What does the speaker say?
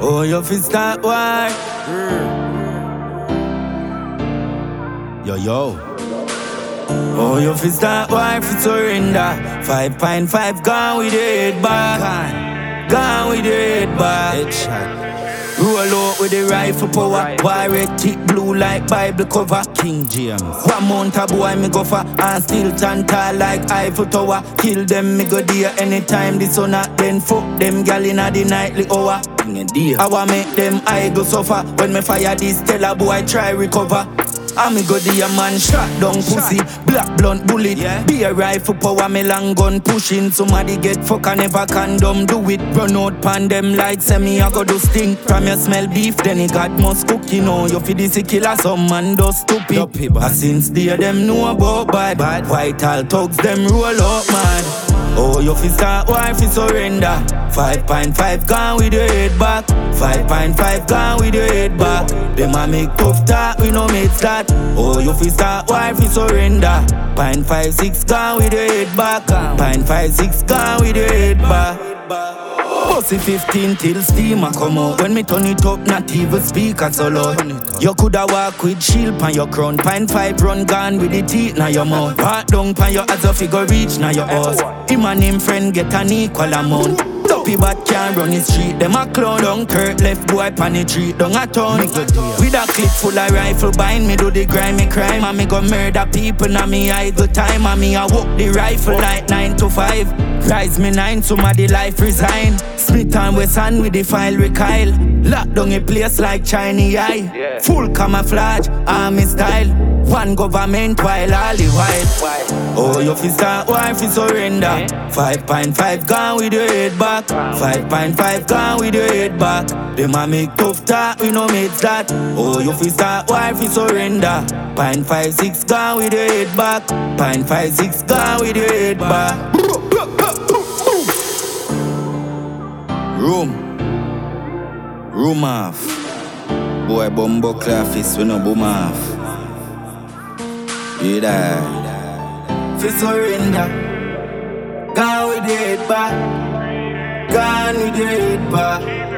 Oh, you fi start war. Yo. Oh, you fi start war fi surrender. 5.5 gone with the head back. Gone with the head back. Headshot. Roll out with the rifle power. Why red tick blue like Bible cover. King James. One month a boy me go for. And still stand tall like Eiffel Tower. Kill them me go there anytime the sun up. Then fuck them gal inna the nightly hour. I want make them eye go suffer. When me fire this tell a boy try recover. I me go the man shot down pussy. Black blunt bullet, be a rifle power, me long gun pushing. Somebody get fuck and never condom do it. Run out pan them like semi I go do stink. From your smell beef, then it got must cook. You know you fi this killer, some man do stupid. Since there them know about bad. White all thugs them roll up man. Oh, you fi start war fi surrender. 5.5 gone with your head back. 5.5 gone with your head back. Them a make tough talk, we no make that. Oh, you fi start war fi surrender. 0.56 gone with your head back. 0.56 gone with your head back. Pussy 15 till steam a come out. When me turn it up, not even speaker so loud. You coulda walk with shield pan your crown. 0.5 run gone with the teeth na your mouth. Walk down pan your ass if you go reach na your house. Him and him friend get an equal amount. Dopey bat can't run the street. Them a clown down Kurt left boy pan the tree. Down a town with a clip full of rifle bind me do the grimy crime. And me go murder people na me idle time. And me a walk the rifle like 9 to 5. Rise me 9, somebody life resign. Smith and Wesson with the file recoil. Lock down a place like Chinese eye. Full camouflage, army style. One government while all the while. Oh, you fi start war fi surrender. 5.5 gone with your head back. 5.5 gone with your head back. Them a make tough talk, we no make that. Oh, you fi start war fi surrender. 0.56 gone with your head back. 0.56 gone with your head back. Room off. Boy bumbo clafis we no boom off. You die. Fi surrender. Gone with the head back. Gone with the head back.